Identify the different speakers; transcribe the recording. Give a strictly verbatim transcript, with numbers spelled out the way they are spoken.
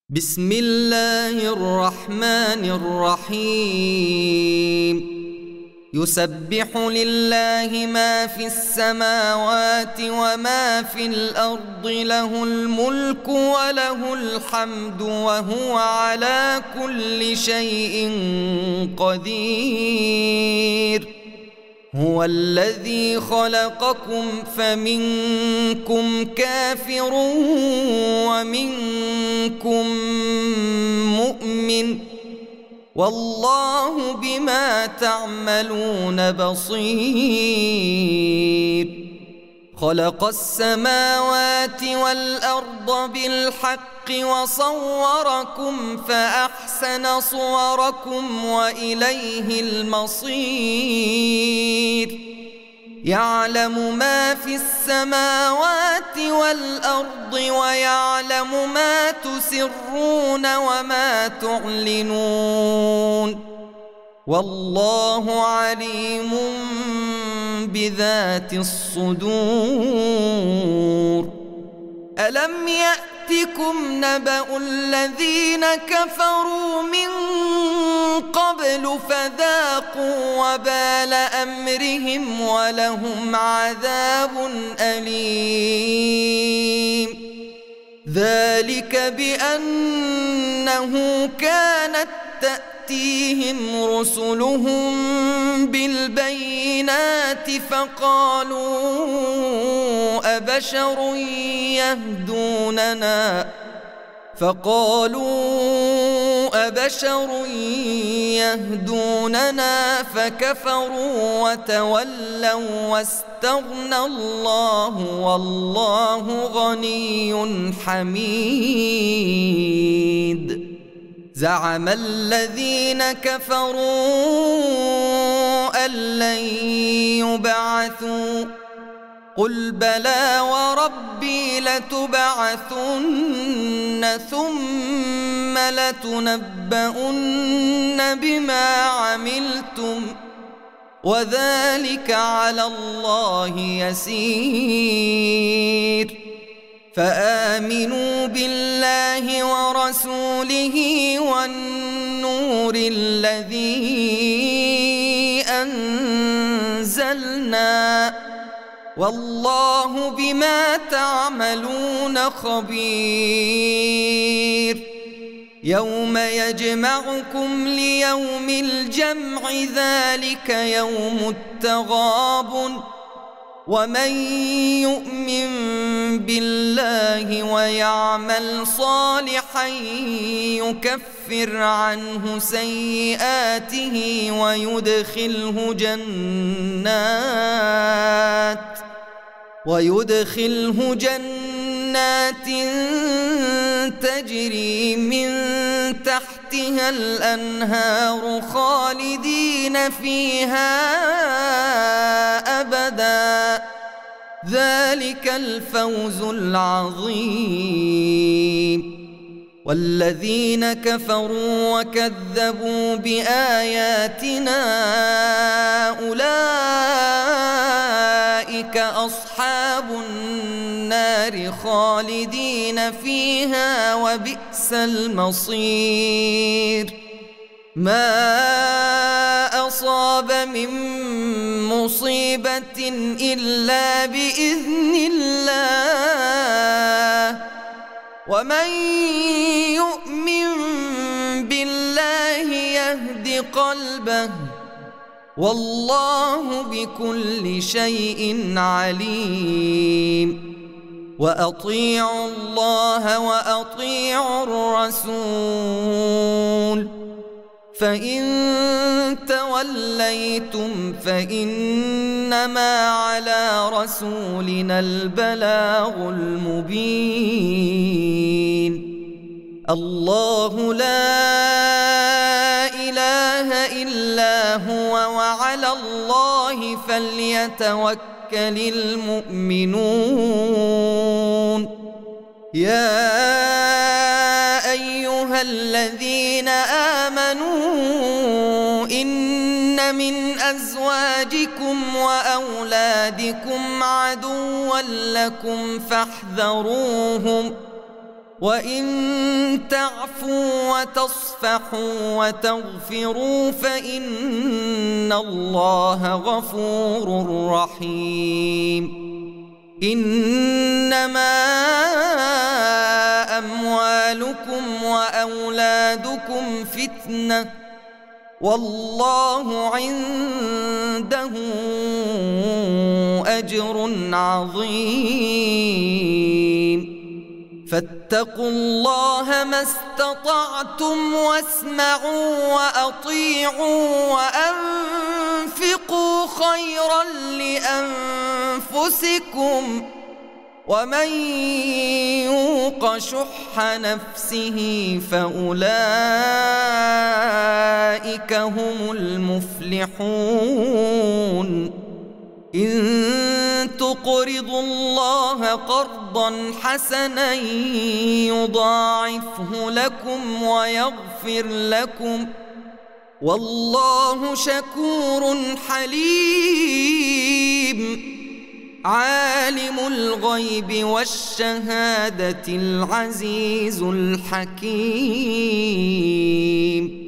Speaker 1: بسم الله الرحمن الرحيم يسبح لله ما في السماوات وما في الأرض له الملك وله الحمد وهو على كل شيء قدير هو الذي خلقكم فمنكم كافر ومنكم مؤمن والله بما تعملون بصير خلق السماوات والأرض بالحق وصوركم فأحسن صوركم وإليه المصير يعلم ما في السماوات والأرض ويعلم ما تسرون وما تعلنون والله عليم بذات الصدور ألم يأتكم نبأ الذين كفروا من قبل فذاقوا وبال أمرهم ولهم عذاب أليم ذلك بأنه كانت تأتيهم رسلهم بالبينات فقالوا أبشر يهدوننا فقالوا أبشر يهدوننا فكفروا وتولوا واستغنى الله والله غني حميد زعم الذين كفروا أن لن يبعثوا قل بلى وربي لتبعثن ثم لتنبؤن بما عملتم وذلك على الله يسير فآمنوا بالله ورسوله والنور الذي أنزلنا والله بما تعملون خبير يوم يجمعكم ليوم الجمع ذلك يوم التغابن ومن يؤمن بالله ويعمل صالحا يكفر عنه سيئاته ويدخله جنات ويدخله جنات تجري من تحتها الأنهار خالدين فيها أبدا ذلك الفوز العظيم والذين كفروا وكذبوا بآياتنا أولئك أصحاب النار خالدين فيها وبئس المصير ما أصاب من مصيبة إلا بإذن الله ومن يؤمن بالله يهد قلبه والله بكل شيء عليم وأطيعوا الله وأطيعوا الرسول فإن توليتم فإنما على رسولنا البلاغ المبين الله لا إله إلا هو وعلى الله فليتوكل المؤمنون يا أيها الذين آمنوا إن من أزواجكم وأولادكم عدوا لكم فاحذروهم وإن تعفوا وتصفحوا وتغفروا فإن الله غفور رحيم. إنما أموالكم وأولادكم فتنة والله عنده أجر عظيم. فاتقوا الله ما استطعتم واسمعوا وأطيعوا وأنفقوا خيرا لأنفسكم ومن يوق شح نفسه فأولئك هم المفلحون. إن تقرضوا الله قرضا حسنا يضاعفه لكم ويغفر لكم والله شكور حليم. عالم الغيب والشهادة العزيز الحكيم.